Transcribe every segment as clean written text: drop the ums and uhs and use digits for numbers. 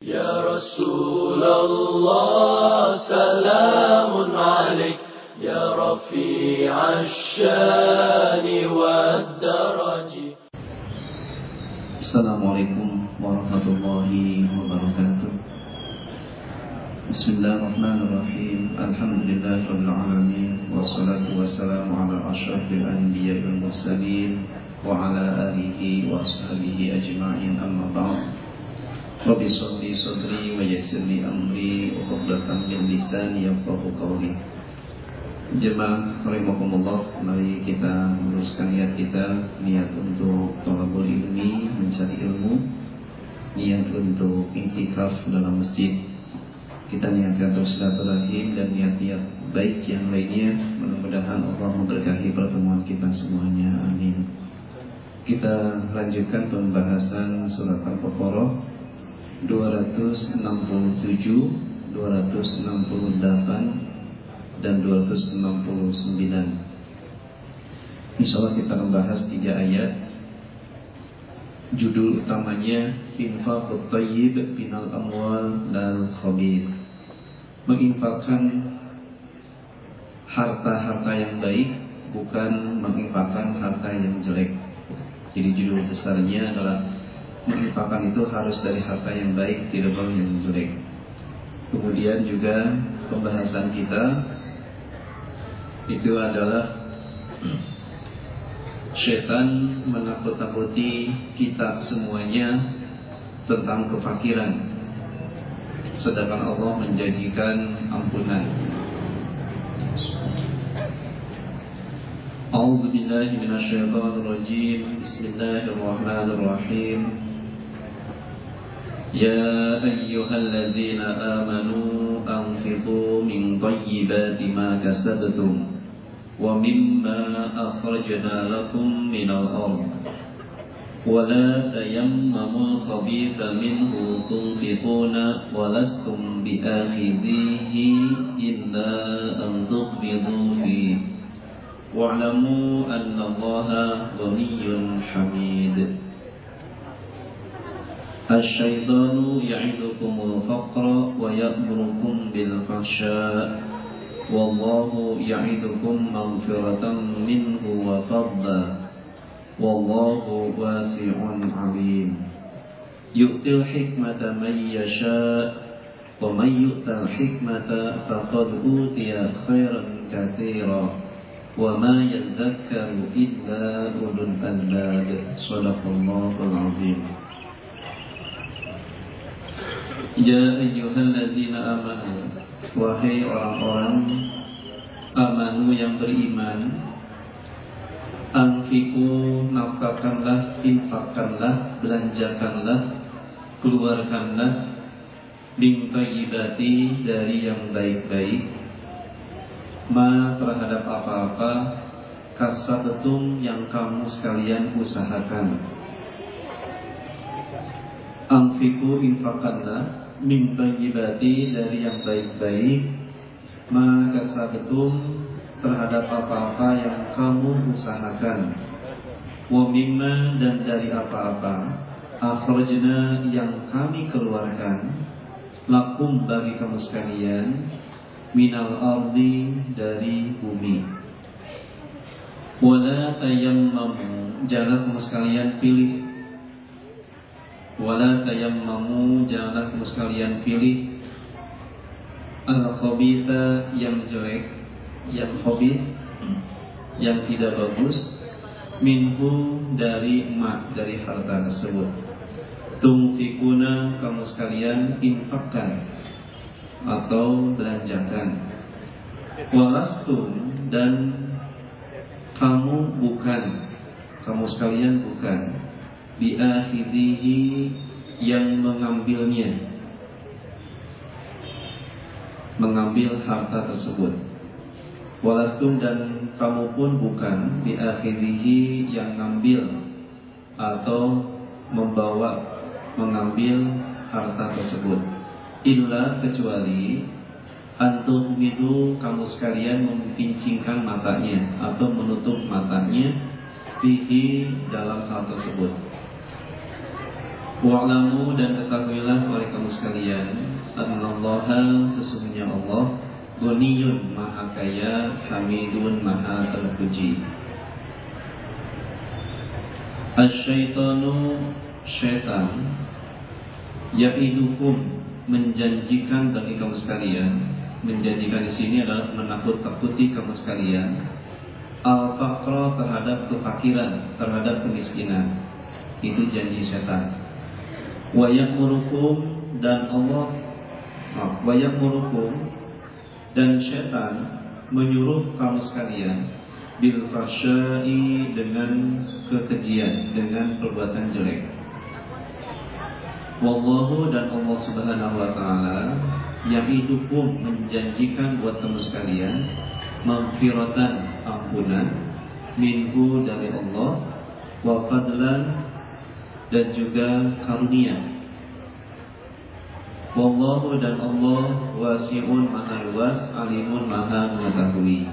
Ya Rasulullah, salamun alaik, ya rafi'ash syani wad daraji. Assalamualaikum warahmatullahi wabarakatuh. Bismillahirrahmanirrahim. Alhamdulillahirabbil alamin, wassalatu wassalamu ala asyrafil anbiya'i wal mursalin wa ala alihi wa ashabihi ajma'in, amma ba'd. Rabbi sholli sadri wa yassir li amri wa uqdatan min lisani yafqahu qawli. Jemaah rahimakumullah, mari kita meluruskan niat kita, niat untuk thalabul ilmi, mencari ilmu, niat untuk iktikaf dalam masjid. Kita niatkan untuk silaturahim dan niat-niat baik yang lainnya. Mudah-mudahan Allah memberkahi pertemuan kita semuanya, amin. Kita lanjutkan pembahasan surat Al-Baqarah 267, 268 dan 269. Insyaallah kita membahas 3 ayat. Judul utamanya Infaqut Thayyib Binal Amwal Lal Khabith. Menginfakkan harta-harta yang baik, bukan menginfakkan harta yang jelek. Jadi judul besarnya adalah menginfakkan itu harus dari harta yang baik, tidak boleh yang jelek. Kemudian juga pembahasan kita itu adalah syaitan menakut-nakuti kita semuanya tentang kefakiran, sedangkan Allah menjanjikan ampunan. A'udzu billahi minasyaitonir rajim. Bismillahirrahmanirrahim. Ya ayyuhalladzina amanu anfiqu min thayyibati ma kasabtum wa mimma akhrajna lakum minal ardh wa la tayammamu khabitha minhu tunfiquna wa lastum bi'akhidhihi illa an tughmidu fihi wa'lamu annallaha ghaniyyun hamid. Asy-syaitanu ya'idukumul faqra wa ya'murukum bil fahsya' wallahu ya'idukum maghfiratan minhu wa fadla wallahu wasi'un 'alim. Yu'til hikmata man yasha' wa man yu'tal hikmata faqad utiya khairan katsira wa ma yadhakkaru illa ulul albab. Shadaqallahul 'azim. Ya ayyuhalladzina amanu, wahai orang-orang amanu yang beriman, anfiqu, nafkahkanlah, infakkanlah, belanjakanlah, keluarkanlah, min thayyibati, dari yang baik-baik, ma, terhadap apa-apa, kasabtum, yang kamu sekalian usahakan. Anfiqu, infakkanlah, min thayyibati, dari yang baik-baik, ma kasabtum, terhadap apa-apa yang kamu usahakan, wa mimma, dan dari apa-apa, akhrajna, yang kami keluarkan, lakum, bagi kamu sekalian, minal ardi, dari bumi. Wala tayammamu, jangan kamu sekalian pilih. Wala tayammamu, janganlah kamu sekalian pilih al-khabitha, yang jelek, yang khabith, yang tidak bagus, minhu, dari ma, dari harta tersebut. Tunfikuna, kamu sekalian infakkan atau belanjakan. Walastum, dan kamu bukan, kamu sekalian bukan, bi'akhidhihi, yang mengambilnya, mengambil harta tersebut. Walastum, dan kamu pun bukan, bi'akhidhihi, yang ngambil atau membawa, mengambil harta tersebut. Illa, kecuali, antum itu, kamu sekalian mempincingkan matanya atau menutup matanya, fihi, dalam hal tersebut. Wa'lamu, dan ketahuilah oleh kamu sekalian sesungguhnya Allah, Ghaniyun maha kaya, Hamidun maha terpuji. Asyaitanu syaitan, ya'idukum menjanjikan bagi kamu sekalian. Menjanjikan di sini adalah menakut-takuti kamu sekalian. Al-faqra terhadap kefakiran, terhadap kemiskinan. Itu janji setan. Wa ya'murukum dan Allah wa ya'murukum dan syaitan menyuruh kamu sekalian bil fahsya'i dengan kekejian, dengan perbuatan jelek. Wallahu dan Allah Subhanahu wa taala ya'idukum menjanjikan buat kamu sekalian maghfiratan, ampunan, minhu dari Allah, wa fadlan dan juga karunia. Wallahu dan Allah wasi'un maha luas, alimun maha mengetahui.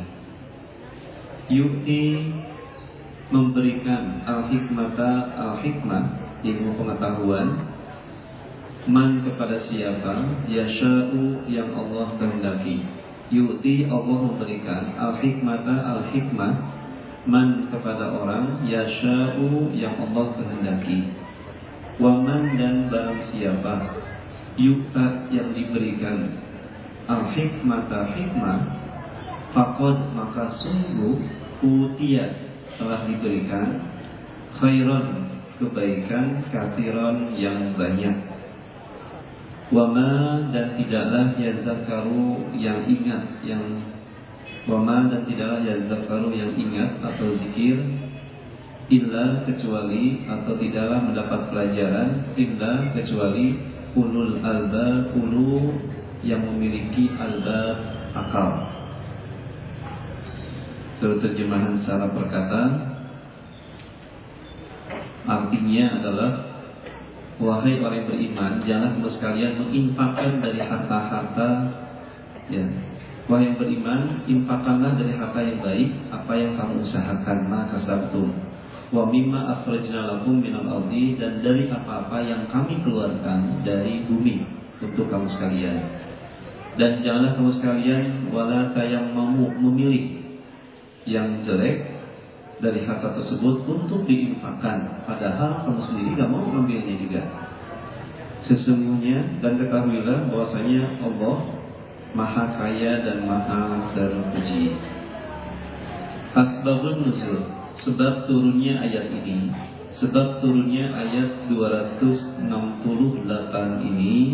Yu'ti memberikan al-hikmata, al-hikmah ilmu pengetahuan, man kepada siapa, yasha'u yang Allah kehendaki. Yu'ti Allah memberikan al-hikmata, al-hikmah, man kepada orang, yasha'u yang Allah kehendaki. Waman dan barang siapa, yu'ta yang diberikan al-hikmata, hikmah, faqad maka sungguh utiya telah diberikan khairan kebaikan, katsiran yang banyak. Wama dan tidaklah yazakaru yang ingat, wama dan tidaklah yazakaru yang ingat atau zikir, illa kecuali atau tidaklah mendapat pelajaran, illa kecuali ulul albab, ulu yang memiliki albab akal. Terjemahan secara perkataan artinya adalah, wahai orang yang beriman, janganlah kamu sekalian menginfakkan dari harta-harta, ya. Wahai yang beriman, infakkanlah dari harta yang baik apa yang kamu usahakan, maka sabtum. Wa mimma akhrajna lakum minal ardi, dan dari apa-apa yang kami keluarkan dari bumi untuk kamu sekalian. Dan janganlah kamu sekalian wala tayammamu memilih yang jelek dari harta tersebut untuk diinfakkan, padahal kamu sendiri gak mau mengambilnya juga. Sesungguhnya dan ketahuilah bahwasanya Allah maha kaya dan maha terpuji. Asbabun nuzul, sebab turunnya ayat ini, sebab turunnya ayat 268 ini.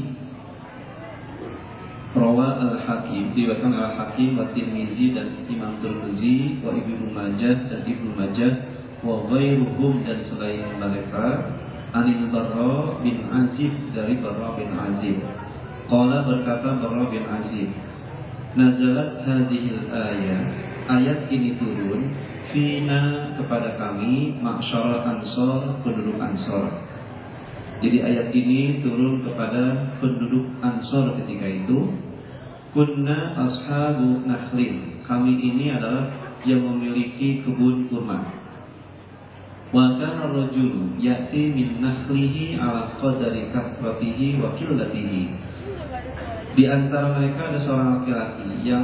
Rawa al-Hakim, diriwayatkan al-Hakim wa Tirmizi dan Imam Tirmizi, wa Ibnu Majah dan Ibnu Majah, wa ghairuhum dan selain mereka, anil Barra bin Azib, dari Barra bin Azib. Qala berkata Barra bin Azib, nazalat hadhil ayat, ayat ini turun fina kepada kami, ma'syar ansor, penduduk Ansor. Jadi ayat ini turun kepada penduduk Ansor ketika itu. Kunna ashabu nakhlin, kami ini adalah yang memiliki kebun kurma. Wa kana rajulu ya'ti min nakhlihi ala qadari kasratihi wa qillatihi. Di antara mereka ada seorang laki-laki yang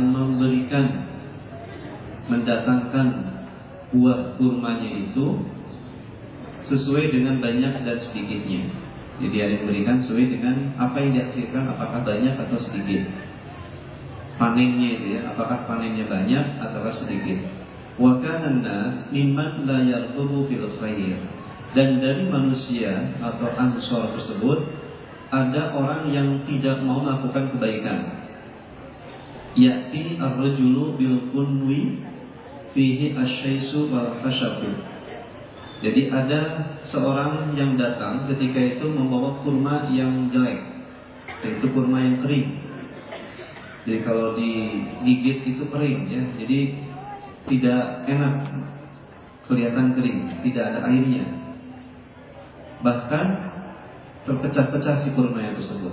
mendatangkan buah kurmanya itu sesuai dengan banyak dan sedikitnya. Jadi ada yang memberikan sesuai dengan apa yang dihasilkan, apakah banyak atau sedikit. Panennya itu ya, apakah panennya banyak atau sedikit. Wa kana an-nas mimman la yarghabu fil khair. Dan dari manusia atau Ansor tersebut ada orang yang tidak mau melakukan kebaikan. Ya'ti ar-rajulu bil kunwi fihi asyaisu wal hashabu. Jadi ada seorang yang datang ketika itu membawa kurma yang jelek, yaitu kurma yang kering. Jadi kalau digigit itu kering ya, jadi tidak enak, kelihatan kering, tidak ada airnya. Bahkan terpecah-pecah si kurma tersebut.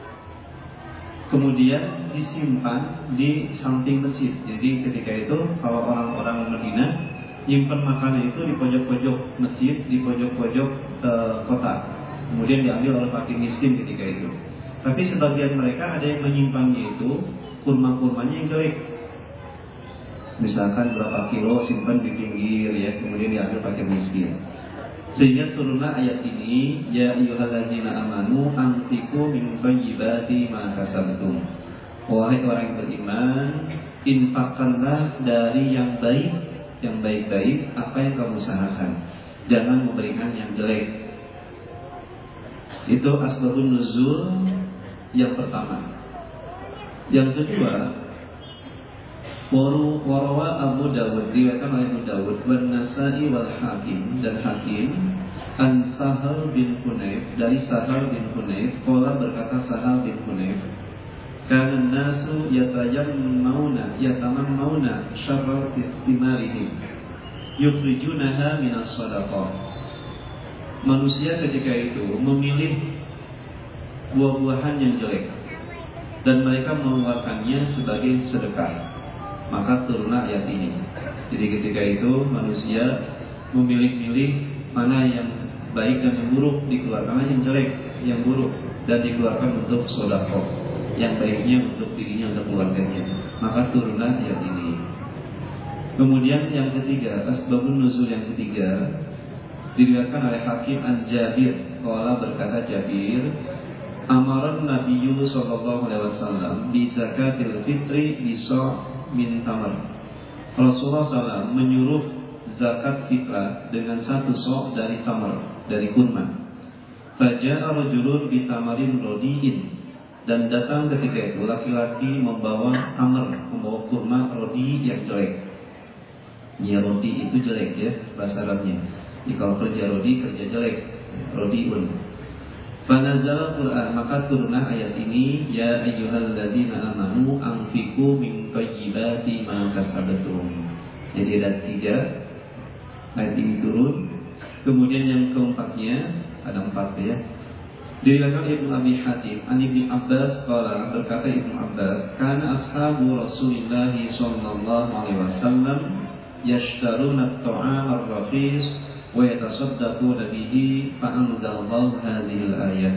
Kemudian disimpan di samping masjid. Jadi ketika itu kalau orang-orang Madinah nyimpan makanan itu di pojok-pojok masjid, di pojok-pojok kota. Kemudian diambil oleh fakir miskin ketika itu. Tapi sebagian mereka ada yang menyimpannya itu kurma-kurmanya yang jelek. Misalkan berapa kilo simpan di pinggir ya, kemudian diambil pakai miskin. Sehingga turunlah ayat ini, ya ayyuhalladzina amanu anfiqu min thayyibati ma kasabtum. Wahai orang yang beriman, infakkanlah dari yang baik, yang baik-baik apa yang kamu usahakan. Jangan memberikan yang jelek. Itu asbabun nuzul yang pertama. Yang kedua, warawa Abu Dawud, diriwayatkan oleh Abu Dawud, wan Nasa'i wal Hakim, dan Hakim, an Sahal bin Hunayf, dari Sahal bin Hunayf, qala berkata Sahal bin Hunayf, kana nasu yatayammuna syarra thimarihim yukhrijunaha minas shadaqah. Manusia ketika itu memilih buah-buahan yang jelek dan mereka mengeluarkannya sebagai sedekah. Maka turunlah ayat ini. Jadi ketika itu manusia memilih-milih mana yang baik dan yang buruk, dikeluarkanlah yang jelek, yang buruk, dan dikeluarkan untuk sedekah. Yang baiknya untuk dirinya, untuk keluarganya. Maka turunlah ayat ini. Kemudian yang ketiga, asbabun nuzul yang ketiga, diriwayatkan oleh Hakim an Jabir, qala berkata Jabir, amaran Nabiyyu sallallahu alaihi wasallam bi zakatil fitri bi min tamar. Rasulullah SAW menyuruh zakat fitrah dengan satu sok dari tamar, dari kurma. Faja'a rajulun bi tamarin rodiin, dan datang ketika itu laki-laki membawa tamar, membawa kurma rodi yang jelek. Ya, rodi itu jelek ya bahasa Arabnya. Kalau kerja rodi, kerja jelek, rodiun. Fanazal Quran, maka turunlah ayat ini, ya ayyuhalladzina amanu anfiqu min thayyibati ma kasabtum. Jadi ada 3 ayat ini turun. Kemudian yang keempatnya, ada 4 ya. Diriwayatkan Ibnu Abi Hatim, an Ibnu Abbas qala, berkata Ibnu Abbas, kana ashabu Rasulillah sallallahu alaihi wasallam yashtaruna at-ta'ama ar-rakhis wa yatasaddaquna bihi fa anzalallahu hadhil ayat.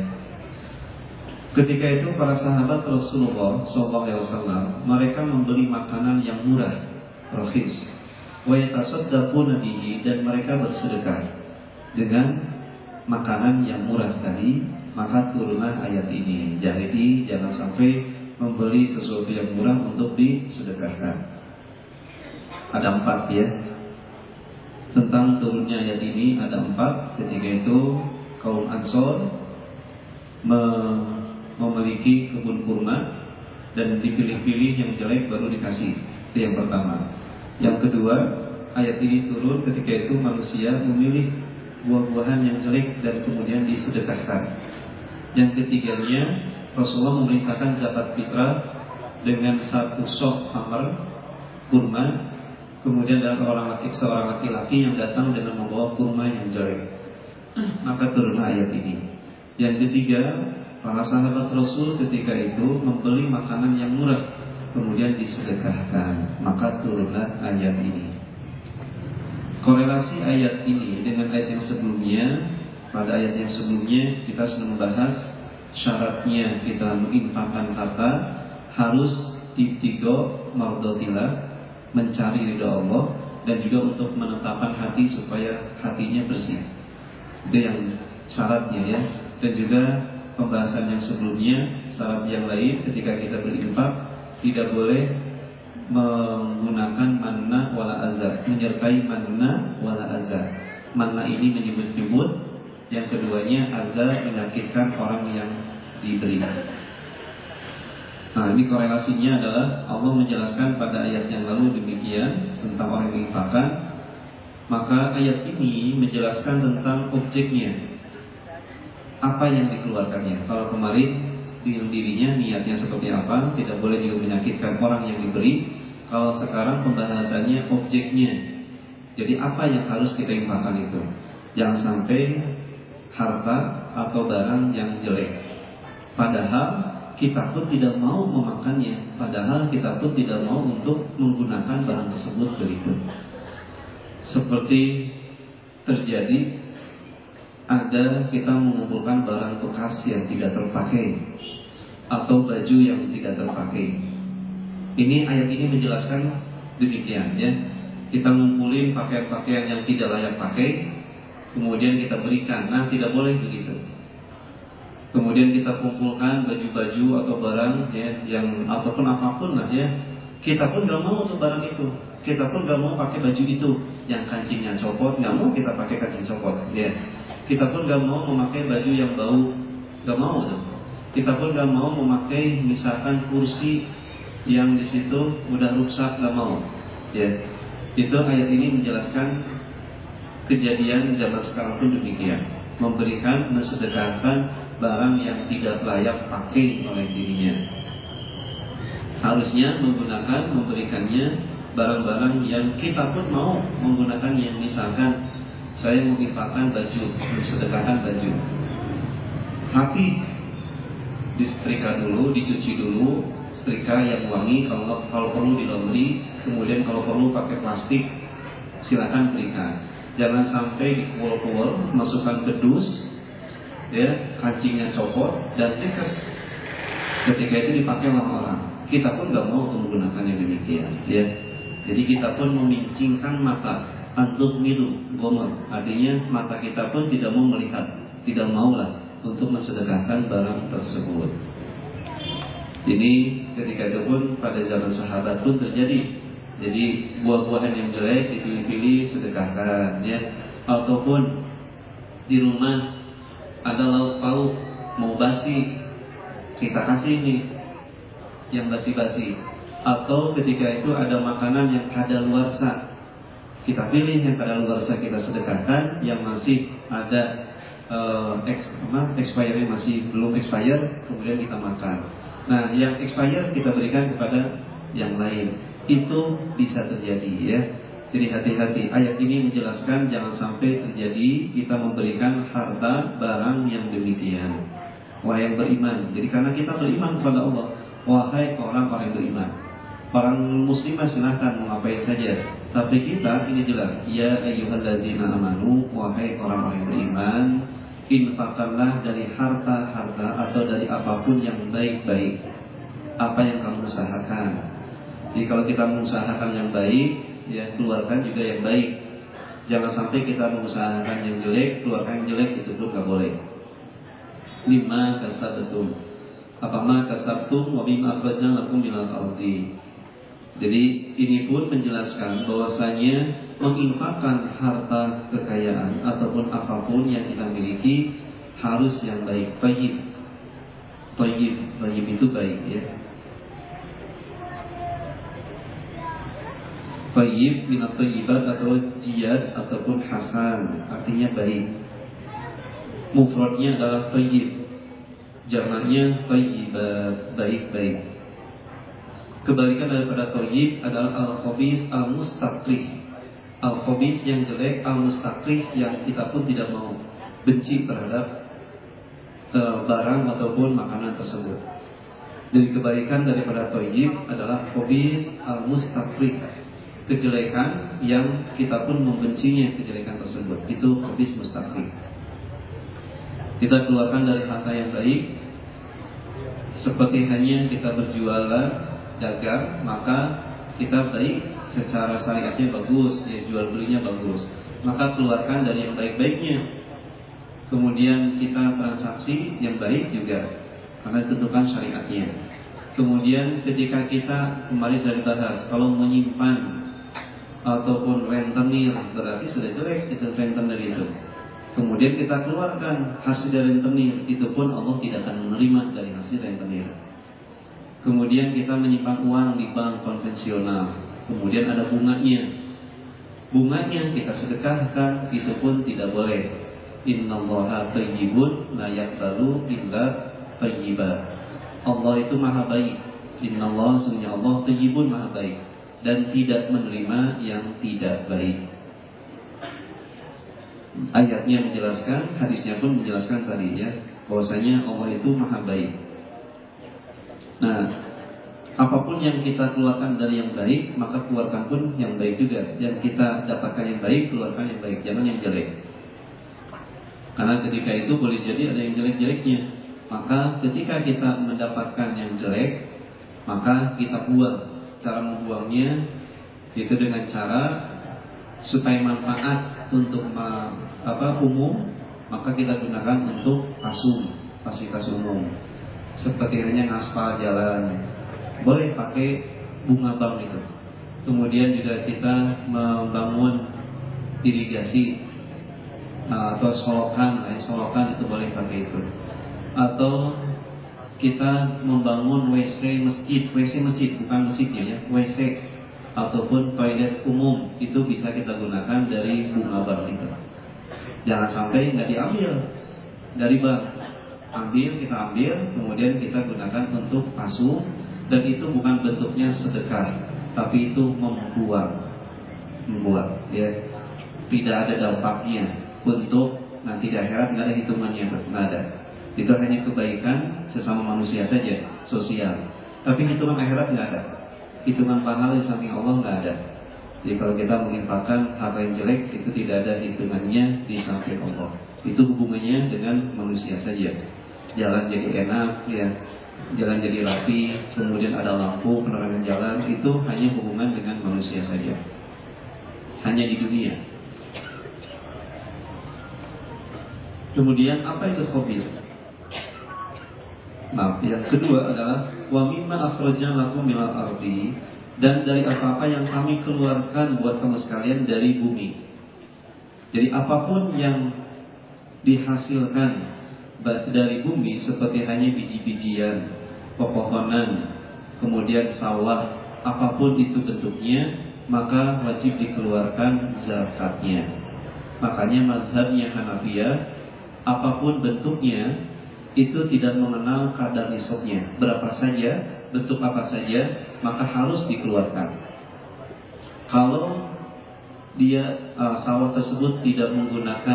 Ketika itu para sahabat Rasulullah SAW mereka membeli makanan yang murah, rakhis, wa yatasaddaquna bihi, dan mereka bersedekah dengan makanan yang murah tadi. Maka turunlah ayat ini. Jadi jangan sampai membeli sesuatu yang murah untuk disedekahkan. Ada 4 ya. Tentang turunnya ayat ini ada 4. Ketika itu kaum Ansor memiliki kebun kurma dan dipilih-pilih yang jelek baru dikasih. Itu yang pertama. Yang kedua, ayat ini turun ketika itu manusia memilih buah-buahan yang jelek dan kemudian disedekahkan. Yang ketiganya, Rasulullah memerintahkan zakat fitrah dengan satu sok tamar kurma. Kemudian ada seorang laki-laki yang datang dengan membawa kurma yang jelek. Maka turunlah ayat ini. Yang ketiga, para sahabat Rasul ketika itu membeli makanan yang murah, kemudian disedekahkan. Maka turunlah ayat ini. Korelasi ayat ini dengan ayat yang sebelumnya. Pada ayat yang sebelumnya kita sudah membahas syaratnya kita menginfakkan harta harus ibtigo mardotillah, mencari ridha Allah, dan juga untuk menetapkan hati supaya hatinya bersih. Itu yang syaratnya ya. Dan juga pembahasan yang sebelumnya, syarat yang lain ketika kita berinfak tidak boleh menggunakan manna wala azza, menyertai manna wala azza. Manna ini menyebut-nyebut, yang keduanya azza, menyakitkan orang yang diberi. Nah, ini korelasinya adalah Allah menjelaskan pada ayat yang lalu demikian tentang orang yang menginfakkan. Maka ayat ini menjelaskan tentang objeknya, apa yang dikeluarkannya. Kalau kemarin dirinya niatnya seperti apa, tidak boleh juga menyakitkan orang yang diberi. Kalau sekarang pembahasannya objeknya. Jadi apa yang harus kita infakkan itu? Jangan sampai harta atau barang yang jelek. Padahal kita pun tidak mau memakannya. Padahal kita pun tidak mau untuk menggunakan barang tersebut begitu. Seperti terjadi ada kita mengumpulkan barang bekas yang tidak terpakai. atau baju yang tidak terpakai. Ini ayat ini menjelaskan demikian ya. Kita ngumpulin pakaian-pakaian yang tidak layak pakai, kemudian kita berikan. Nah, tidak boleh begitu. Kemudian kita kumpulkan baju-baju atau barang ya, yang ataupun apapun lah ya. Kita pun gak mau untuk barang itu. Kita pun gak mau pakai baju itu yang kancingnya copot, gak mau kita pakai kancing copot ya. Kita pun gak mau memakai baju yang bau, gak mau tuh. Kita pun gak mau memakai misalkan kursi yang di situ udah rusak, gak mau ya. Itu ayat ini menjelaskan kejadian zaman sekarang pun demikian, memberikan, mensedekahkan barang yang tidak layak pakai oleh dirinya. Harusnya memberikannya barang-barang yang kita pun mau menggunakannya. Misalkan saya menginfakkan baju, mensedekahkan baju, tapi disetrika dulu, dicuci dulu, setrika yang wangi, kalau perlu di laundry, kemudian kalau perlu pakai plastik, silakan berikan. Jangan sampai dikuul-kuul, masukkan ke dus, ya, kancingnya copot dan tikes. Ketika itu dipakai oleh orang, kita pun nggak mau menggunakan yang demikian, ya. Jadi kita pun memincingkan mata untuk minum gomor, artinya mata kita pun tidak mau melihat, tidak maulah untuk mensedekahkan barang tersebut. Ini ketika itu pun pada zaman sahabat pun terjadi. Jadi buah-buahan yang jelek dipilih-pilih sedekahkan ya. Ataupun di rumah ada lauk pauk mau basi, kita kasih nih yang basi-basi. Atau ketika itu ada makanan yang kadaluarsa, kita pilih yang kadaluarsa, kita sedekahkan. Yang masih ada expired, masih belum expired, kemudian kita makan. Nah, yang expired kita berikan kepada yang lain. Itu bisa terjadi ya. Jadi hati-hati. Ayat ini menjelaskan jangan sampai terjadi kita memberikan harta barang yang demikian. Wahai yang beriman. Jadi karena kita beriman kepada Allah, wahai orang-orang yang beriman. Para muslimah silahkan mau ngapain saja. Tapi kita ini jelas, ya ayyuhalladzina amanu, wahai orang-orang yang beriman, infakkanlah dari harta-harta atau dari apapun yang baik-baik. Apa yang kamu usahakan. Jadi kalau kita mengusahakan yang baik, ya keluarkan juga yang baik. Jangan sampai kita mengusahakan yang jelek, keluarkan yang jelek, itu pun nggak boleh. Lima kasabtum, apama kasabtum, wabima akhrajna lakum minal ardi. Jadi ini pun menjelaskan bahwasanya menginfakkan harta kekayaan ataupun apapun yang kita miliki harus yang baik, thayyib. Thayyib itu baik ya. Thayyib minat thayyibat atau jiyad ataupun hasan, artinya baik. Mufradnya adalah thayyib, jamaknya thayyibat, baik-baik. Kebalikan daripada thayyib adalah al-khabis, al-mustaqrih. Al-khabis yang jelek, al-mustaqrih yang kita pun tidak mau, benci terhadap barang ataupun makanan tersebut. Jadi kebalikan daripada thayyib adalah khabis, al-mustaqrih, kejelekan yang kita pun membencinya kejelekan tersebut. Itu khabis mustaqrih. Kita keluarkan dari harta yang baik. Seperti hanya kita berjualan, dagang, maka kita baik secara syariatnya bagus, ya, jual belinya bagus. Maka keluarkan dari yang baik-baiknya. Kemudian kita transaksi yang baik juga, karena ditentukan syariatnya. Kemudian ketika kita kemarin sudah dibahas, kalau menyimpan ataupun rentenir, berarti sudah jelek itu rentenir itu. Kemudian kita keluarkan hasil dari rentenir, itu pun Allah tidak akan menerima dari hasil rentenir. Kemudian kita menyimpan uang di bank konvensional, kemudian ada bunganya. Bunganya kita sedekahkan, itu pun tidak boleh. Innallaha thayyibun la yaqbalu illa thayyiban. Allah itu maha baik. Innallaha, sesungguhnya Allah thayyibun, maha baik, dan tidak menerima yang tidak baik. Ayatnya menjelaskan, hadisnya pun menjelaskan tadi ya, bahwasanya Allah itu maha baik. Nah, apapun yang kita keluarkan dari yang baik, maka keluarkan pun yang baik juga. Yang kita dapatkan yang baik, keluarkan yang baik, jangan yang jelek. Karena ketika itu boleh jadi ada yang jelek-jeleknya. Maka ketika kita mendapatkan yang jelek, maka kita buang. Cara membuangnya itu dengan cara supaya manfaat untuk umum, maka kita gunakan untuk fasilitas umum. Seperti hanya ngaspal jalan, boleh pakai bunga bank itu. Kemudian juga kita membangun irigasi atau solokan itu boleh pakai itu. Atau kita membangun WC masjid bukan masjidnya ya, WC ataupun toilet umum itu bisa kita gunakan dari bunga bank itu. Jangan sampai nggak diambil dari bank, kita ambil, kemudian kita gunakan untuk asuh, dan itu bukan bentuknya sedekah, tapi itu membuat ya, tidak ada dampaknya untuk nanti di akhirat, nggak ada hitungannya, nggak ada. Itu hanya kebaikan sesama manusia saja, sosial. Tapi hitungan akhirat nggak ada. Hitungan pahala di samping Allah nggak ada. Jadi kalau kita menginfakkan harta yang jelek, itu tidak ada hitungannya di samping Allah. Itu hubungannya dengan manusia saja. Jalan jadi enak, ya, jalan jadi rapi, kemudian ada lampu, penerangan jalan, itu hanya hubungan dengan manusia saja. Hanya di dunia. Kemudian apa itu khabith? Nah, yang kedua adalah wa mimma akhrajna lakum minal ardi, dan dari apa-apa yang kami keluarkan buat kamu sekalian dari bumi. Jadi apapun yang dihasilkan dari bumi, seperti hanya biji-bijian, pepohonan, kemudian sawah, apapun itu bentuknya, maka wajib dikeluarkan zakatnya. Makanya mazhabnya Hanafiyah, apapun bentuknya itu tidak mengenal kadar nisabnya, berapa saja, bentuk apa saja, maka harus dikeluarkan. Kalau dia sawah tersebut tidak menggunakan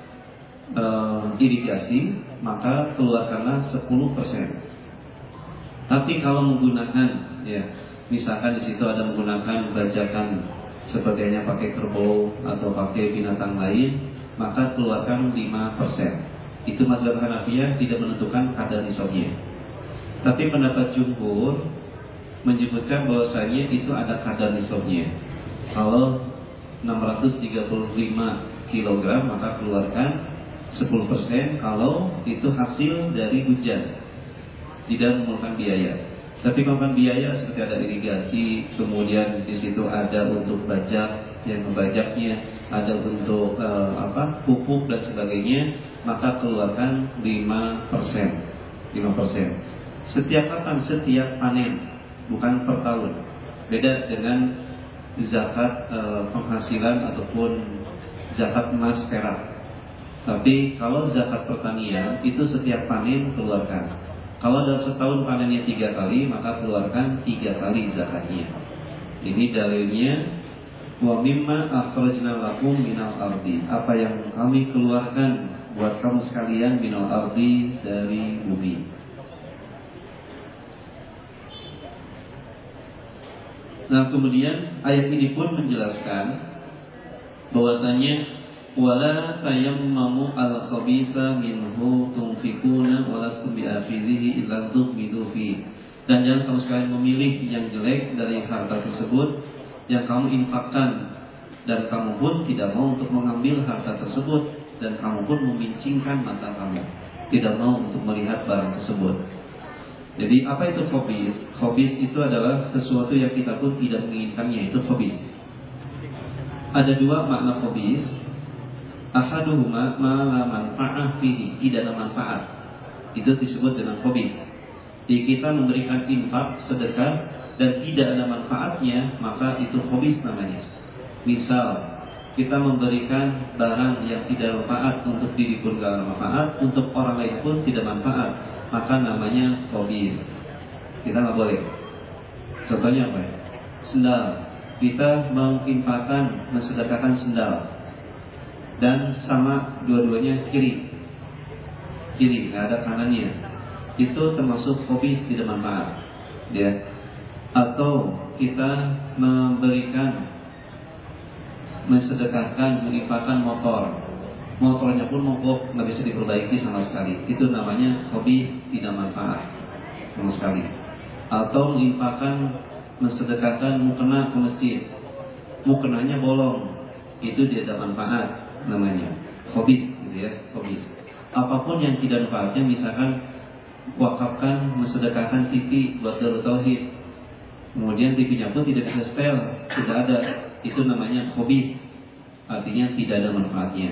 irigasi, maka keluarkanlah 10%. Tapi kalau menggunakan, ya, misalkan di situ ada menggunakan bajakan, sepertinya pakai kerbau atau pakai binatang lain, maka keluarkan 5%. Itu mazhab Hanafiyah tidak menentukan kadar nisabnya. Tapi pendapat jumhur menyebutkan bahwasanya itu ada kadar nisabnya. Kalau 635 kg maka keluarkan 10%. Kalau itu hasil dari hujan, tidak memerlukan biaya. Tapi memerlukan biaya seperti ada irigasi, kemudian di situ ada untuk bajak, yang membajaknya, ada untuk pupuk dan sebagainya, maka keluarkan 5%. Setiap kapan? Setiap panen, bukan per tahun. Beda dengan zakat penghasilan ataupun zakat emas perak. Tapi kalau zakat pertanian itu setiap panen keluarkan. Kalau dalam setahun panennya 3 kali, maka keluarkan 3 kali zakatnya. Ini dalilnya wa mimma akhrajna lakum minal ardi, apa yang kami keluarkan buat kamu sekalian minal ardi, dari bumi. Nah, kemudian ayat ini pun menjelaskan bahwasanya wala tayammamu al-khabitha minhu tunfikuna walastum bi'akhidhihi illa tughmidu fi. Dan jangan kamu sekalian memilih yang jelek dari harta tersebut yang kamu infakkan, dan kamu pun tidak mau untuk mengambil harta tersebut, dan kamu pun memincingkan mata kamu, tidak mau untuk melihat barang tersebut. Jadi apa itu khabith? Khabith itu adalah sesuatu yang kita pun tidak menginginkannya, itu khabith. Ada dua makna khabith. Ahaduhuma ma la manfa'ah fihi, tidak ada manfaat. Itu disebut dengan khabith. Jadi kita memberikan infak, sedekah, dan tidak ada manfaatnya, maka itu khabith namanya. Misal kita memberikan barang yang tidak manfaat, untuk diri pun tidak manfaat, untuk orang lain pun tidak manfaat, maka namanya khabith. Kita nggak boleh. Contohnya apa ya? Sendal. Kita menginfakkan, mensedekahkan sendal, dan sama dua-duanya kiri, nggak ada kanannya, itu termasuk khabith, tidak manfaat, ya. Atau kita memberikan, mensedekahkan, menginfakkan motor, motornya pun mogok, nggak bisa diperbaiki sama sekali. Itu namanya hobi tidak manfaat sama sekali. Atau menginfakkan, mensedekahkan mukena ke masjid, mukenanya bolong, itu tidak ada manfaat, namanya hobi, gitu ya, hobi. Apapun yang tidak manfaatnya, misalkan wakafkan, mensedekahkan TV buat Darut Tauhid, kemudian TV-nya pun tidak bisa setel, tidak ada, itu namanya hobi, artinya tidak ada manfaatnya.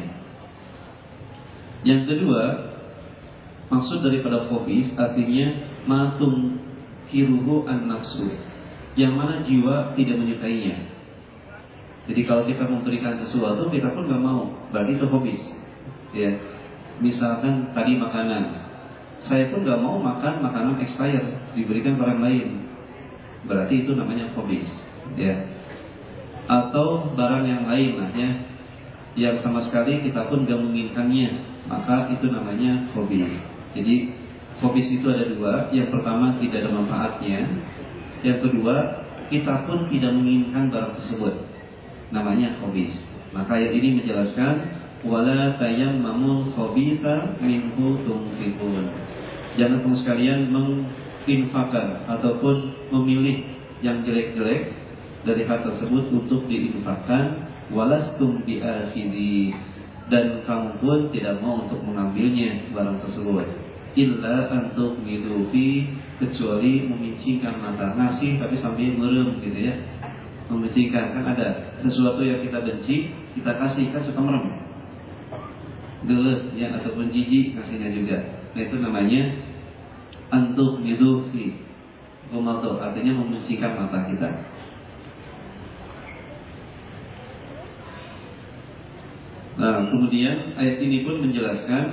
Yang kedua, maksud daripada hobi artinya matung kiruhu an nafsu, yang mana jiwa tidak menyukainya. Jadi kalau kita memberikan sesuatu, kita pun nggak mau, berarti itu hobi. Ya, misalkan tadi makanan, saya pun nggak mau makan makanan expired diberikan ke orang lain, berarti itu namanya hobi. Ya, atau barang yang lain lah ya, yang sama sekali kita pun nggak menginginkannya, maka itu namanya hobi. Jadi hobi itu ada dua. Yang pertama tidak ada manfaatnya. Yang kedua kita pun tidak menginginkan barang tersebut, namanya hobi. Maka ayat ini menjelaskan wala tayammamul khabitha minhu tunfiqun. Jangan kamu sekalian menginfakkan ataupun memilih yang jelek-jelek dari hal tersebut untuk diinfakkan, walastum biakhidhi, dan kamu pun tidak mau untuk mengambilnya barang tersebut, illa antuk midufi, kecuali memincingkan mata, ngasih tapi sambil merem gitu ya, memincingkan. Kan ada sesuatu yang kita benci, kita kasih, kan suka merem, gelet ya, ataupun jijik kasihnya juga. Nah itu namanya antuk midufi, artinya memincingkan mata kita. Nah, kemudian ayat ini pun menjelaskan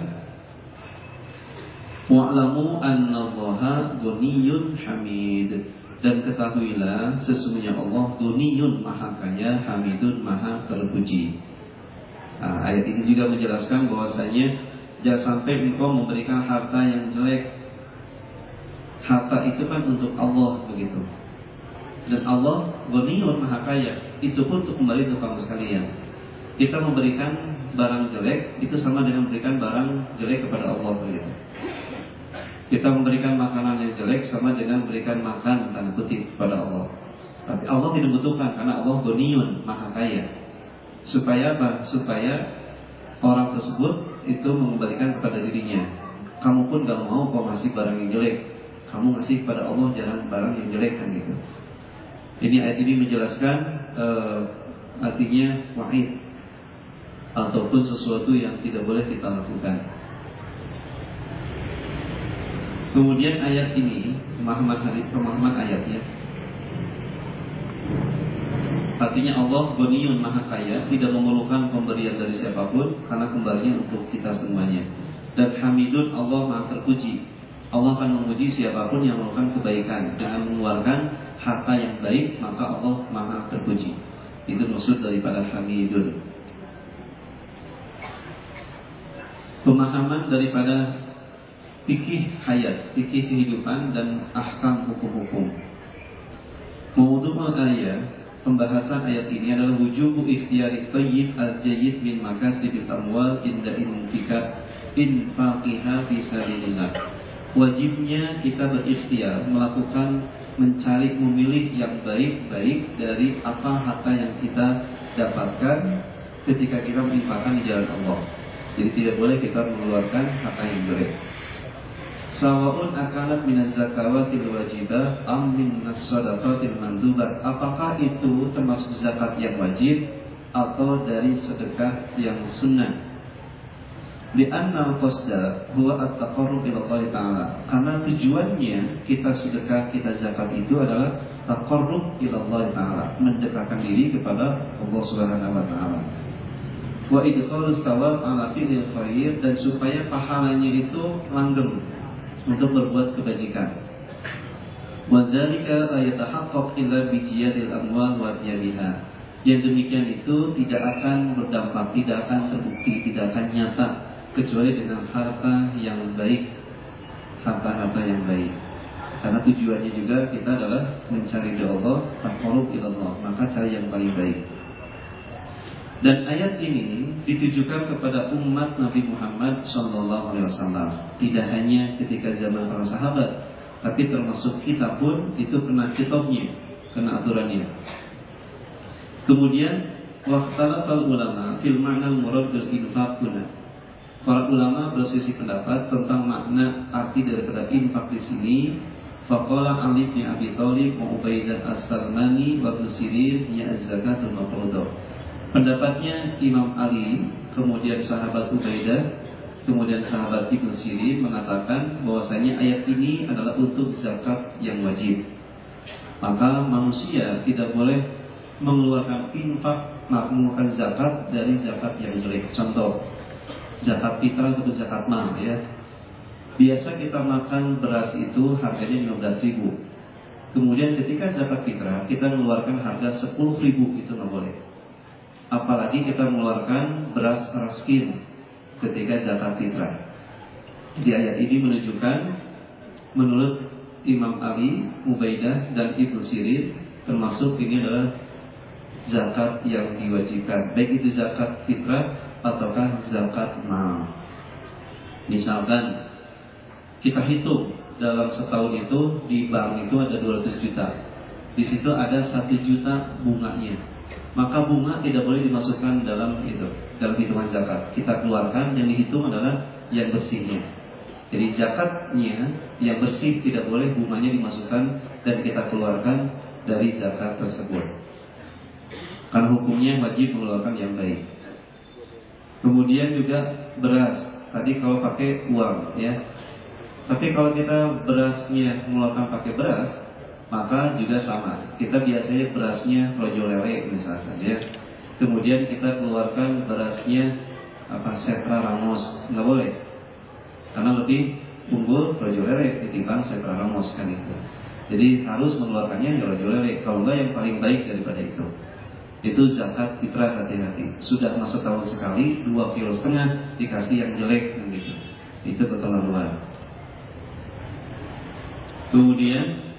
wa'lamu annallaha ghaniyyun hamid, dan ketahuilah sesungguhnya Allah ghaniyyun, maha kaya, hamidun, maha terpuji. Nah, ayat ini juga menjelaskan bahwasanya jangan sampai engkau memberikan harta yang jelek. Harta itu kan untuk Allah begitu. Dan Allah ghaniyyun, maha kaya, itu pun untuk kembali untuk kamu sekalian. Kita memberikan barang jelek itu sama dengan memberikan barang jelek kepada Allah begitu. Kita memberikan makanan yang jelek sama dengan memberikan makan tanda kutip kepada Allah. Tapi Allah tidak butuhkan, karena Allah Ghaniyyun, maha kaya. Supaya apa? Supaya orang tersebut itu mengembalikan kepada dirinya. Kamu pun gak mau kau ngasih barang yang jelek, kamu ngasih kepada Allah, jangan barang yang jelek kan gitu. Ini ayat ini menjelaskan artinya wa'id, ataupun sesuatu yang tidak boleh kita lakukan. Kemudian ayat ini pemahaman ayatnya, artinya Allah Ghaniyyun, maha kaya, tidak memerlukan pemberian dari siapapun, karena kembalinya untuk kita semuanya. Dan Hamidun, Allah maha terpuji. Allah akan memuji siapapun yang melakukan kebaikan dengan mengeluarkan harta yang baik, maka Allah maha terpuji. Itu maksud daripada Hamidun. Pemahaman daripada fikih hayat, fikih kehidupan, dan ahkam hukum-hukum. Mawdu'ul ayat, pembahasan ayat ini adalah wujubu ikhtiyari thayyib al-jayyid min makasibil amwal inda infaqiha fi sabilillah. Wajibnya kita berikhtiar melakukan, mencari, memilih yang baik-baik dari apa harta yang kita dapatkan ketika kita menginfakkan di jalan Allah. Jadi tidak boleh kita mengeluarkan harta yang jelek. Sawa'un akanat minaz zakawatil wajibah am minas shadaqatil mandubah. Apakah itu termasuk zakat yang wajib atau dari sedekah yang sunnah? Li'anna al-qasda huwa at-taqarrub ila Allah Ta'ala. Karena tujuannya kita sedekah, kita zakat itu adalah taqarrub ila Allah Ta'ala, mendekatkan diri kepada Allah Subhanahu wa taala. Wa idkhalus thawab ala fi'lil khair, dan supaya pahalanya itu langgeng untuk berbuat kebajikan. Wa dzalika la yatahaqqaq illa bi jiyadil amwal wa tiyabiha. Yang demikian itu tidak akan berdampak, tidak akan terbukti, tidak akan nyata kecuali dengan harta yang baik, harta-harta yang baik. Karena tujuannya juga kita adalah mencari Allah, taqarrub ila Allah, maka cari yang paling baik. Dan ayat ini ditujukan kepada umat Nabi Muhammad SAW. Tidak hanya ketika zaman para sahabat, tapi termasuk kita pun itu kena kitabnya, kena aturannya. Kemudian waqtalafal ulama fil ma'nal murad bil infaq huna. Para ulama berselisih pendapat tentang makna arti daripada infak di sini. Faqala Ali bin Abi Thalib wa Ubaidah As-Salmani wa Ibnu Sirin ya az-zakatul mafruḍah. Pendapatnya Imam Ali, kemudian sahabat Ubaidah, kemudian sahabat Ibnu Sirin mengatakan bahwasanya ayat ini adalah untuk zakat yang wajib. Maka manusia tidak boleh mengeluarkan infak, mengeluarkan zakat dari zakat yang jelek. Contoh, zakat fitrah atau zakat mal ya. Biasa kita makan beras itu harganya 15.000. Kemudian ketika zakat fitrah kita mengeluarkan harga 10.000, itu nggak boleh. Apalagi kita mengeluarkan beras raskin ketika zakat fitrah. Jadi ayat ini menunjukkan menurut Imam Ali, Ubaidah dan Ibnu Sirin termasuk ini adalah zakat yang diwajibkan, baik itu zakat fitrah ataukah zakat mal. Misalkan kita hitung dalam setahun itu di bank itu ada 200 juta. Di situ ada 1 juta bunganya. Maka bunga tidak boleh dimasukkan dalam hitungan zakat. Kita keluarkan, yang dihitung adalah yang bersihnya. Jadi zakatnya yang bersih tidak boleh bunganya dimasukkan dan kita keluarkan dari zakat tersebut. Karena hukumnya wajib mengeluarkan yang baik. Kemudian juga beras. Tadi kalau pakai uang ya. Tapi kalau kita berasnya mengeluarkan pakai beras, maka juga sama. Kita biasanya berasnya rojo lele misalkan ya. Kemudian kita keluarkan berasnya Setra Ramos, nggak boleh. Karena lebih unggul rojo lele ketimbang Setra Ramos kan itu. Jadi harus mengeluarkannya yang rojo lele. Kalau enggak yang paling baik daripada itu. Itu zakat fitrah, hati-hati. Sudah masuk tahun sekali 2,5 kilo dikasih yang jelek kan gitu. Itu keterlaluan. Kemudian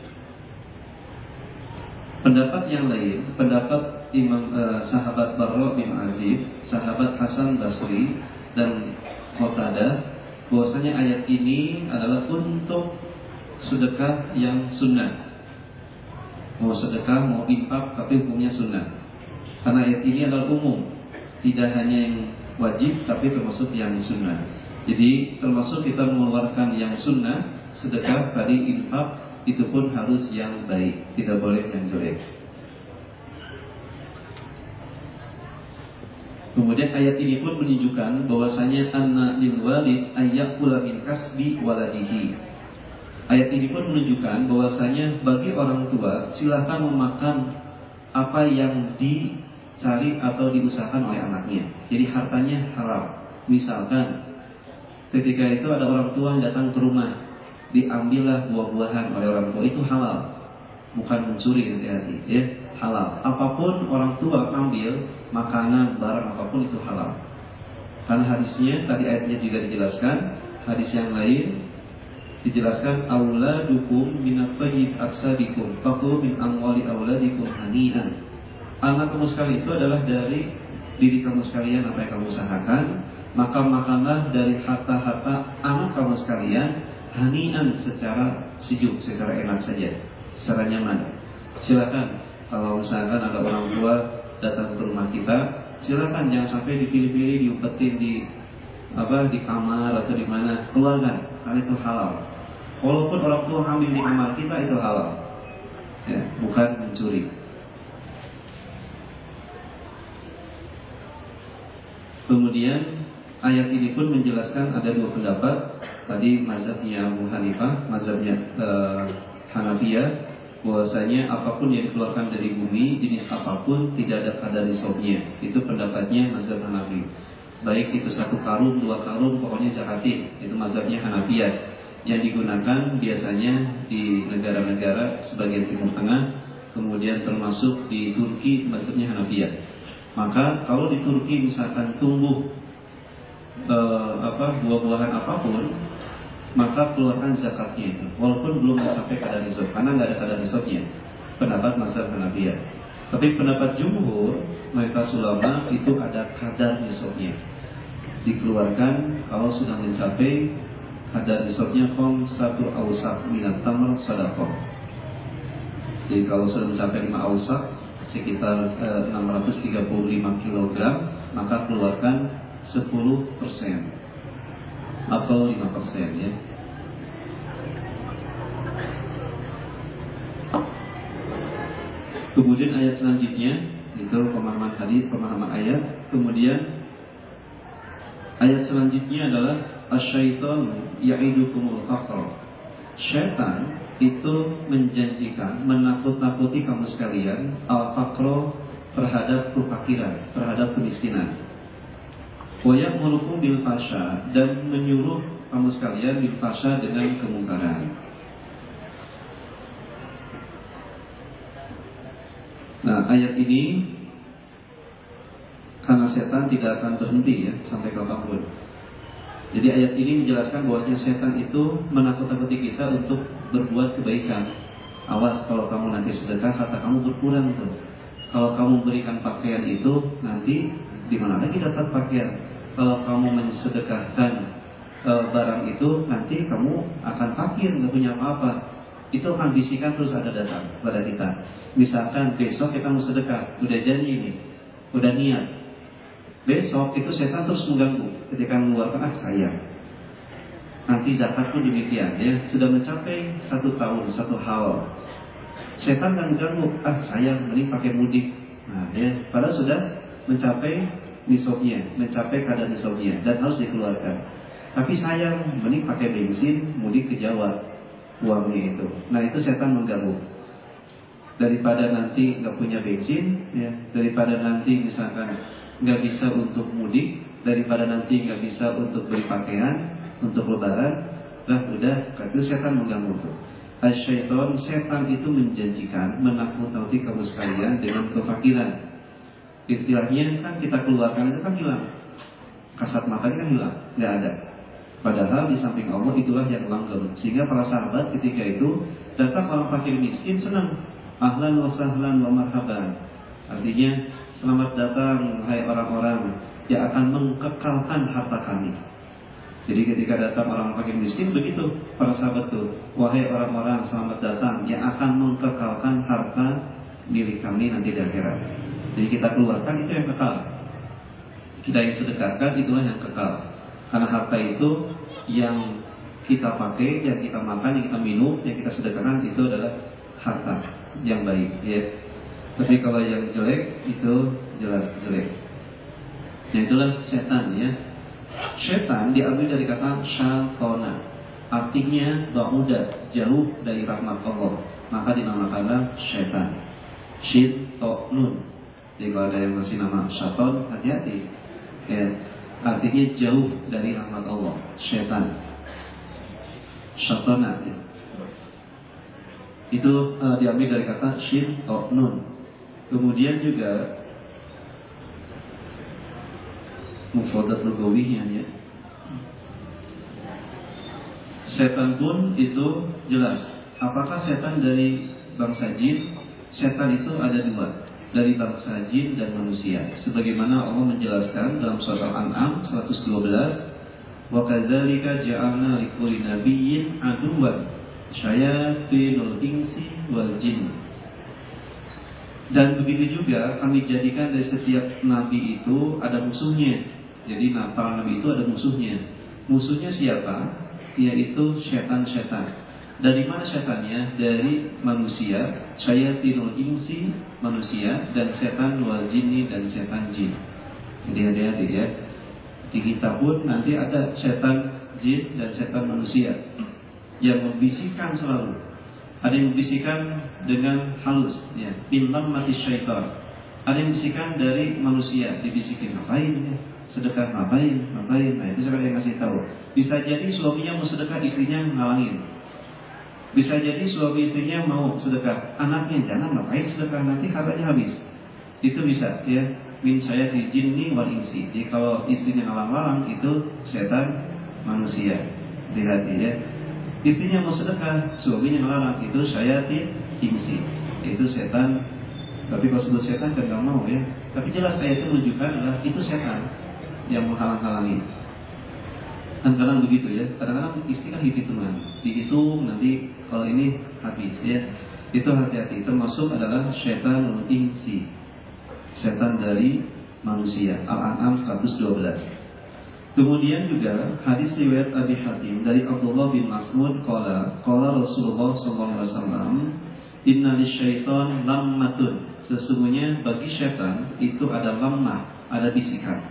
pendapat yang lain, pendapat Imam sahabat Barra bin Azib, sahabat Hasan Basri dan Qatadah, bahwasanya ayat ini adalah untuk sedekah yang sunnah. Mau sedekah, mau infak, tapi hukumnya sunnah. Karena ayat ini adalah umum, tidak hanya yang wajib, tapi termasuk yang sunnah. Jadi termasuk kita mengeluarkan yang sunnah, sedekah tadi infak, itu pun harus yang baik, tidak boleh yang jelek. Kemudian ayat ini pun menunjukkan bahwasanya anna lil walid ayyakula min kasbi waladihi. Ayat ini pun menunjukkan bahwasanya bagi orang tua silakan memakan apa yang dicari atau diusahakan oleh anaknya. Jadi hartanya halal. Misalkan ketika itu ada orang tua yang datang ke rumah, diambillah buah-buahan oleh orang tua, itu halal, bukan mencuri, hati-hati ya, halal. Apapun orang tua ambil, makanan, barang apapun itu halal. Karena hadisnya tadi ayatnya juga dijelaskan, hadis yang lain dijelaskan auladukum minat tayyib aksabikum faqulu min amwali auladikum hani'an. Anak kamu sekalian itu adalah dari diri kamu sekalian apa yang kamu usahakan, maka makanlah dari harta-harta anak kamu sekalian hani'an, secara sejuk, secara enak saja, secara nyaman. Silakan kalau misalkan ada orang tua datang ke rumah kita, silakan jangan sampai dipilih-pilih, diumpetin di kamar atau di mana, keluarkan, karena itu halal. Walaupun orang tua hamil di kamar kita, itu halal ya, bukan mencuri. Kemudian ayat ini pun menjelaskan ada dua pendapat. Tadi mazhabnya Abu Hanifah, mazhabnya Hanafiyah, bahwasanya apapun yang dikeluarkan dari bumi, jenis apapun, tidak ada kadar nisabnya. Itu pendapatnya mazhab Hanafi. Baik itu 1 karung, 2 karung, pokoknya zakatin. Itu mazhabnya Hanafiyah. Yang digunakan biasanya di negara-negara sebagian Timur Tengah, kemudian termasuk di Turki, mazhabnya Hanafiyah. Maka kalau di Turki misalkan tumbuh buah-buahan apapun, maka keluarkan zakatnya itu, walaupun belum mencapai kadar nisab, karena nggak ada kadar nisabnya. Pendapat mazhab Hanafiyah. Tapi pendapat jumhur mayoritas ulama itu ada kadar nisabnya, dikeluarkan kalau sudah mencapai kadar nisabnya satu awsaq minat tamr sadaqah. Jadi kalau sudah mencapai 5 awsaq sekitar 635 kg, maka keluarkan 10% atau 5% ya. Kemudian ayat selanjutnya itu pemahaman hadis, pemahaman ayat. Kemudian ayat selanjutnya adalah asy-syaitan ya'idukumul faqr. Syaitan itu menjanjikan, menakut-nakuti kamu sekalian al-faqr, terhadap kefakiran, terhadap kemiskinan. Wa ya'murukum bil fasha, dan menyuruh kamu sekalian bil fasha, dengan kemungkaran. Nah, ayat ini karena setan tidak akan berhenti ya sampai kapanpun. Jadi ayat ini menjelaskan bahwasanya setan itu menakut-nakuti kita untuk berbuat kebaikan. Awas kalau kamu nanti sedekah, harta kamu berkurang tuh. Kalau kamu berikan pakaian itu, nanti di mana lagi dapat pakaian? Kalau kamu mensedekahkan barang itu, nanti kamu akan fakir, nggak punya apa-apa. Itu akan bisikan terus ada datang pada kita. Misalkan besok kita mau sedekah, udah janji nih, udah niat. Besok itu setan terus mengganggu ketika mengeluarkan saya. Nanti zakat pun demikian ya, sudah mencapai 1 tahun, 1 haul. Setan akan mengganggu, saya mending pakai mudik. Nah, ya, padahal sudah mencapai nisabnya, mencapai kadar nisabnya dan harus dikeluarkan. Tapi sayang, mending pakai bensin, mudik ke Jawa. Uangnya itu. Nah, itu setan mengganggu. Daripada nanti nggak punya bensin, ya, daripada nanti misalkan nggak bisa untuk mudik, daripada nanti nggak bisa untuk beli pakaian untuk lebaran, udah itu setan mengganggu tuh. Asy-syaitan, setan itu menjanjikan, menakut-nakuti kamu sekalian dengan kefakiran. Istilahnya kan kita keluarkan itu kan hilang, kasat matanya kan hilang, nggak ada. Padahal di samping Allah itulah yang langgeng. Sehingga para sahabat ketika itu datang orang fakir miskin senang. Ahlan wa sahlan wa marhaban. Artinya selamat datang hai orang-orang yang akan mengekalkan harta kami. Jadi ketika datang orang fakir miskin begitu para sahabat tuh, wahai orang-orang selamat datang yang akan mengekalkan harta milik kami nanti di akhirat. Jadi kita keluarkan itu yang kekal. Kita yang sedekahkan itulah yang kekal. Karena harta itu yang kita pakai, yang kita makan, yang kita minum, yang kita sedekahkan itu adalah harta yang baik ya. Tapi kalau yang jelek itu jelas jelek. Nah, itulah setan ya. Setan diambil dari kata syaitan, artinya ba'uda, jauh dari rahmat Allah, maka dinamakanlah setan. Syaitanun. Jadi kalau ada yang masih nama syaitan, hati-hati ya. Artinya jauh dari rahmat Allah, setan. Syaitan ya. Itu diambil dari kata syaitanun. Kemudian juga mufradat lugawiynya ya. Setan pun itu jelas. Apakah setan dari bangsa jin? Setan itu ada 2, dari bangsa jin dan manusia. Sebagaimana Allah menjelaskan dalam surah Al-An'am 112, wa kadzalika ja'alna likulli nabiyyin aduwwan syayatinul insi wal jin. Dan begitu juga kami jadikan dari setiap nabi itu ada musuhnya. Jadi para nabi itu ada musuhnya. Musuhnya siapa? Yaitu setan-setan. Dari mana setannya? Dari manusia, syayatinul insi, manusia, dan setan wal jinni, dan setan jin. Jadi hati-hati ya. Di kita pun nanti ada setan jin dan setan manusia yang membisikkan selalu. Ada yang membisikkan dengan halus ya, bilam mati syaitan. Ada yang membisikkan dari manusia, dibisikin ngapain ya? Sedekah ngapain? Nah itu saya yang kasih tahu. Bisa jadi suaminya mau sedekah, istrinya ngalangin. Bisa jadi suami istrinya mau sedekah, anaknya jangan ngapain sedekah, nanti hartanya habis. Itu bisa ya. Min saya di jinni wal insi. Jadi kalau istrinya ngalang-ngalang itu setan manusia. Hati-hati ya. Istrinya mau sedekah, suaminya ngelarang, itu syayatin insi, itu setan Tapi kalau sebut setan kan nggak mau ya. Tapi jelas ayat itu menunjukkan adalah itu setan yang menghalang-halangi. Kan kadang begitu ya. Kadang-kadang istri kan hitungan, dihitung nanti kalau ini habis ya. Itu hati-hati. Termasuk adalah setan insi, setan dari manusia. Al-An'am 112. Kemudian juga hadis riwayat Abi Hatim dari Abdullah bin Mas'ud qala Rasulullah sallallahu alaihi wasallam, inna lisyaitan lammatun, sesungguhnya bagi syaitan itu ada lammah, ada bisikan.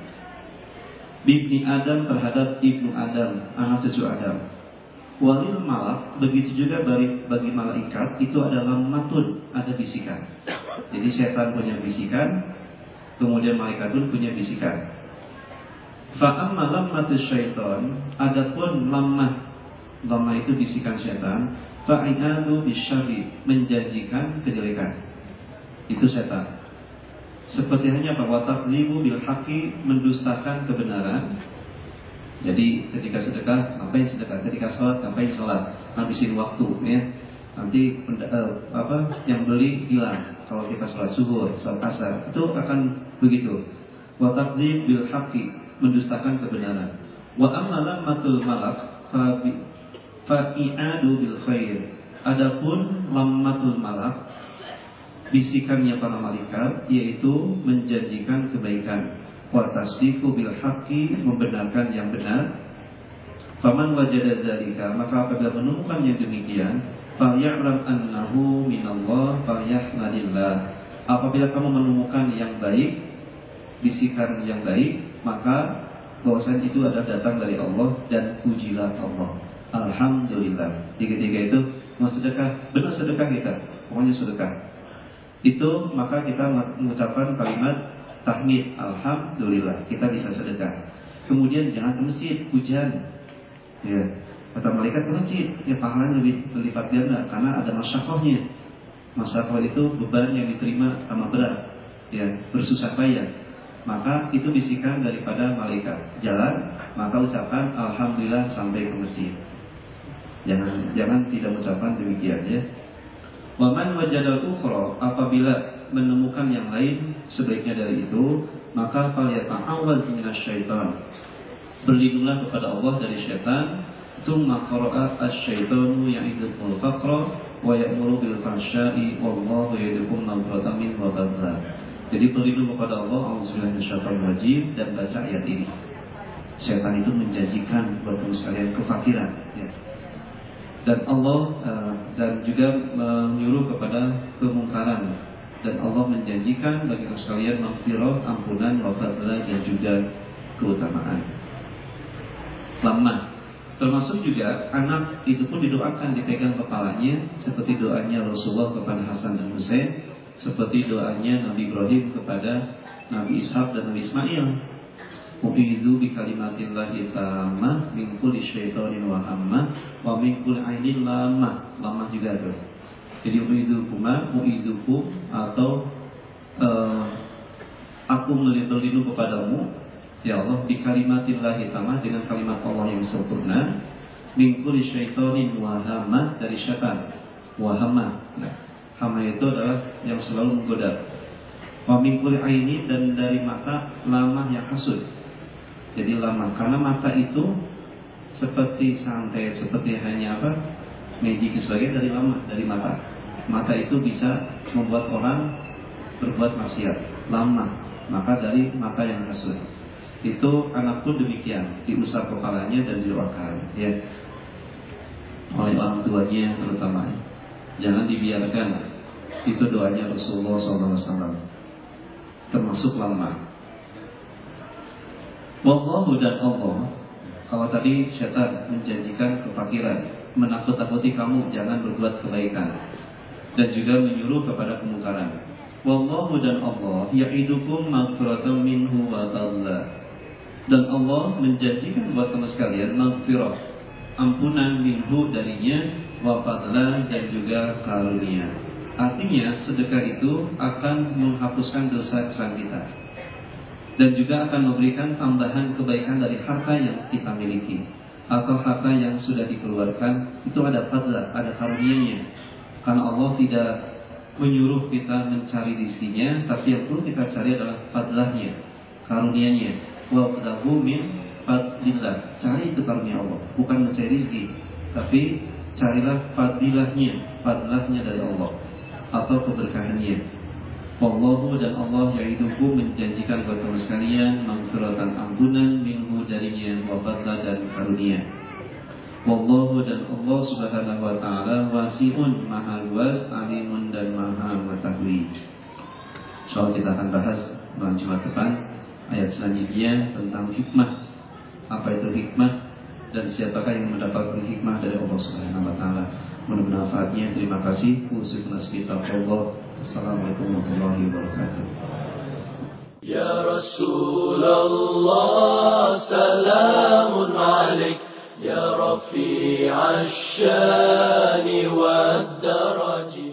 Bibni Adam terhadap ibnu Adam, anak cucu Adam. Walil malak, begitu juga bagi malaikat itu ada lammatun, ada bisikan. Jadi syaitan punya bisikan, kemudian malaikat pun punya bisikan. Fa'amma lammatus syaitan, adapun lamah itu bisikan syaitan, fa'inadu bisyarri, menjanjikan kejelekan. Itu syaitan. Seperti hanya bahwa takdzibu bil haqqi, mendustakan kebenaran. Jadi ketika sedekah, ngapain sedekah? Ketika sholat, ngapain sholat? Habisin waktu ya. Nanti yang beli hilang. Kalau kita sholat subuh, sholat asar, itu akan begitu. Wa takdzib bil haqqi, mendustakan kebenaran. Wa amma lammatul malak fa'iadu bil khair. Adapun lammatul malak, bisikannya para malaikat, yaitu menjanjikan kebaikan. Wa tasdiqu bil haqqi, membenarkan yang benar. Faman wajada dzalika, maka apabila menemukan yang demikian, falya'lam annahu minallah falyahmadillah. Apabila kamu menemukan yang baik, bisikan yang baik, maka bahwasanya itu adalah datang dari Allah dan pujilah Allah. Alhamdulillah. Tiga-tiga itu mau sedekah, benar sedekah kita, pokoknya sedekah. Itu maka kita mengucapkan kalimat tahmid, alhamdulillah, kita bisa sedekah. Kemudian jangan ke masjid, hujan. Ya, kata malaikat ke masjid, ya pahalanya lebih berlipat ganda karena ada masyakohnya. Masyakoh itu beban yang diterima sama berat, ya, bersusah payah. Maka itu bisikan daripada malaikat. Jalan, maka ucapkan alhamdulillah sampai ke masjid. Jangan tidak mengucapkan demikian ya. Wa man wajadal ukhra, apabila menemukan yang lain sebaiknya dari itu, maka falyata'awwaz minasyaitan, berlindunglah kepada Allah dari syaitan. Tsumma qara'a asy-syaitanu ya'idul faqra wa ya'muru bil fahsya'i wallahu ya'idukum maghfiratan minhu wa fadla. Jadi berlindung kepada Allah, auzubillahi minasyaitonir rajim, dan baca ayat ini. Syaitan itu menjanjikan buat kamu sekalian kefakiran ya. Dan Allah dan juga menyuruh kepada kemungkaran, dan Allah menjanjikan bagi kamu sekalian maghfirah, ampunan, wa fadla, dan juga keutamaan. Lamah termasuk juga anak itu pun didoakan, dipegang kepalanya, seperti doanya Rasulullah kepada Hasan dan Husain, seperti doanya Nabi Ibrahim kepada Nabi Ishaq dan Nabi Ismail. U'izu bi kalimatillahi tammah min kulli syaitonin wa hammah wa min kulli ainin lamah. Lamah juga tuh. Jadi u'izukum atau aku berlindung kepadamu ya Allah bi kalimatillahi tammah, dengan kalimat Allah yang sempurna, min kulli syaitonin wa hammah, dari syaitan. Wa hammah. Hama itu adalah yang selalu menggoda. Wa min kulli aini, dan dari mata lamah yang hasud. Jadi lamah karena mata itu seperti santet, seperti hanya magic, sebagai dari lamah, dari mata. Mata itu bisa membuat orang berbuat maksiat. Lamah, maka dari mata yang hasud. Itu anak pun demikian, diusap kepalanya dan didoakan ya, oleh orang tuanya terutama. Jangan dibiarkan. Itu doanya Rasulullah SAW. Termasuk lamah. Wallahu, dan Allah. Kalau tadi syaitan menjanjikan kefakiran, menakut-takuti kamu jangan berbuat kebaikan, dan juga menyuruh kepada kemungkaran. Wallahu, dan Allah ya'idukum maghfiratan minhu wa fadla, dan Allah menjanjikan buat kamu sekalian maghfirah, ampunan, minhu, darinya, wa fadla, dan juga karunia. Artinya sedekah itu akan menghapuskan dosa kesalahan kita, dan juga akan memberikan tambahan kebaikan dari harta yang kita miliki atau harta yang sudah dikeluarkan. Itu ada fadla, ada karunianya, karena Allah tidak menyuruh kita mencari rizkinya, tapi yang perlu kita cari adalah fadlahnya, karunia-Nya. Wabtaghu min fadlillah. Cari itu karunia Allah, bukan mencari rizki, tapi carilah fadlahnya dari Allah atau keberkahannya. Wallahu, dan Allah ya'iduhu, menjanjikan buat kamu sekalian maghfiratan, ampunan, minhu, darinya, wa fadla, dan karunia. Wallahu, dan Allah subhanahu wa ta'ala wasi'un, maha luas, alimun, dan maha mengetahui. Insyaallah kita akan bahas malam Jumat depan ayat selanjutnya tentang hikmah. Apa itu hikmah dan siapakah yang mendapatkan hikmah dari Allah subhanahu wa ta'ala. Mudah-mudahan manfaatnya. Terima kasih. Assalamualaikum warahmatullahi wabarakatuh. Ya Rasulullah, salamun alaik, ya rafi'ash shani wad daraji.